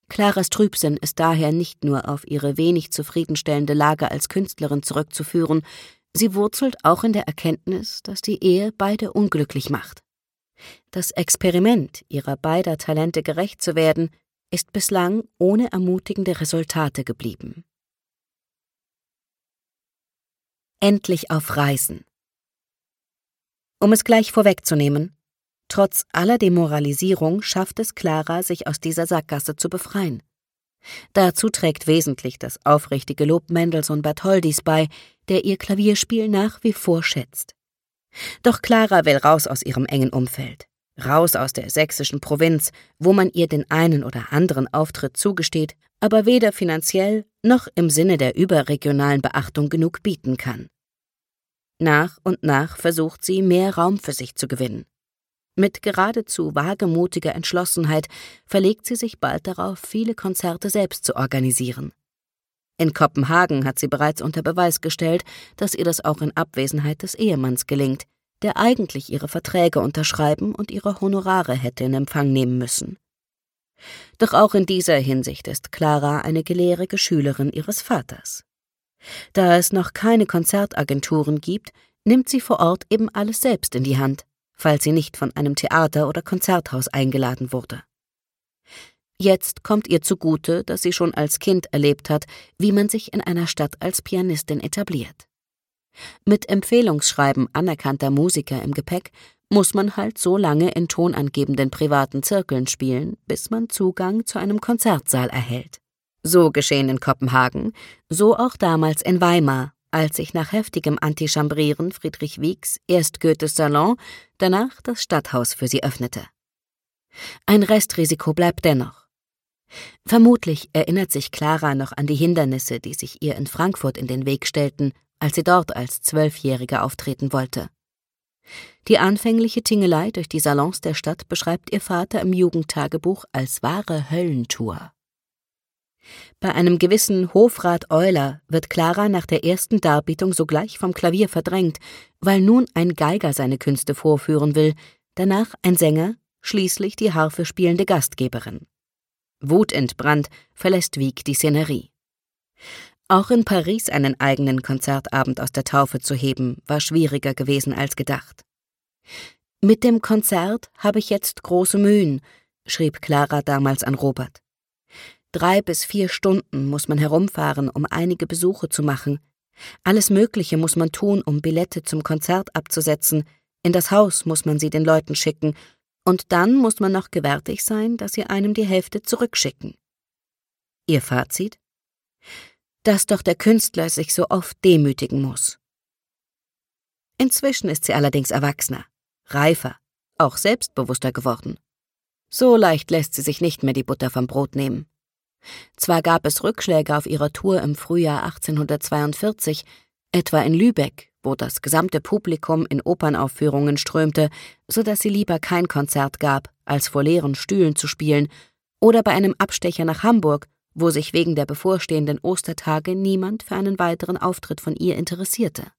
Claras Trübsinn ist daher nicht nur auf ihre wenig zufriedenstellende Lage als Künstlerin zurückzuführen, sie wurzelt auch in der Erkenntnis, dass die Ehe beide unglücklich macht. Das Experiment, ihrer beider Talente gerecht zu werden, ist bislang ohne ermutigende Resultate geblieben. Endlich auf Reisen. Um es gleich vorwegzunehmen: Trotz aller Demoralisierung schafft es Clara, sich aus dieser Sackgasse zu befreien. Dazu trägt wesentlich das aufrichtige Lob Mendelssohn-Bartholdys bei, der ihr Klavierspiel nach wie vor schätzt. Doch Clara will raus aus ihrem engen Umfeld, raus aus der sächsischen Provinz, wo man ihr den einen oder anderen Auftritt zugesteht, aber weder finanziell noch im Sinne der überregionalen Beachtung genug bieten kann. Nach und nach versucht sie, mehr Raum für sich zu gewinnen. Mit geradezu wagemutiger Entschlossenheit verlegt sie sich bald darauf, viele Konzerte selbst zu organisieren. In Kopenhagen hat sie bereits unter Beweis gestellt, dass ihr das auch in Abwesenheit des Ehemanns gelingt, der eigentlich ihre Verträge unterschreiben und ihre Honorare hätte in Empfang nehmen müssen. Doch auch in dieser Hinsicht ist Clara eine gelehrige Schülerin ihres Vaters. Da es noch keine Konzertagenturen gibt, nimmt sie vor Ort eben alles selbst in die Hand, falls sie nicht von einem Theater oder Konzerthaus eingeladen wurde. Jetzt kommt ihr zugute, dass sie schon als Kind erlebt hat, wie man sich in einer Stadt als Pianistin etabliert. Mit Empfehlungsschreiben anerkannter Musiker im Gepäck muss man halt so lange in tonangebenden privaten Zirkeln spielen, bis man Zugang zu einem Konzertsaal erhält. So geschehen in Kopenhagen, so auch damals in Weimar, als sich nach heftigem Antichambrieren Friedrich Wiegs erst Goethes Salon, danach das Stadthaus für sie öffnete. Ein Restrisiko bleibt dennoch. Vermutlich erinnert sich Clara noch an die Hindernisse, die sich ihr in Frankfurt in den Weg stellten, als sie dort als 12-Jährige auftreten wollte. Die anfängliche Tingelei durch die Salons der Stadt beschreibt ihr Vater im Jugendtagebuch als wahre Höllentour. Bei einem gewissen Hofrat Euler wird Clara nach der ersten Darbietung sogleich vom Klavier verdrängt, weil nun ein Geiger seine Künste vorführen will, danach ein Sänger, schließlich die Harfe spielende Gastgeberin. Wutentbrannt verlässt Wieck die Szenerie. Auch in Paris einen eigenen Konzertabend aus der Taufe zu heben, war schwieriger gewesen als gedacht. »Mit dem Konzert habe ich jetzt große Mühen«, schrieb Clara damals an Robert. 3 bis 4 Stunden muss man herumfahren, um einige Besuche zu machen. Alles Mögliche muss man tun, um Billette zum Konzert abzusetzen. In das Haus muss man sie den Leuten schicken. Und dann muss man noch gewärtig sein, dass sie einem die Hälfte zurückschicken. Ihr Fazit? Dass doch der Künstler sich so oft demütigen muss. Inzwischen ist sie allerdings erwachsener, reifer, auch selbstbewusster geworden. So leicht lässt sie sich nicht mehr die Butter vom Brot nehmen. Zwar gab es Rückschläge auf ihrer Tour im Frühjahr 1842, etwa in Lübeck, wo das gesamte Publikum in Opernaufführungen strömte, so dass sie lieber kein Konzert gab, als vor leeren Stühlen zu spielen, oder bei einem Abstecher nach Hamburg, wo sich wegen der bevorstehenden Ostertage niemand für einen weiteren Auftritt von ihr interessierte.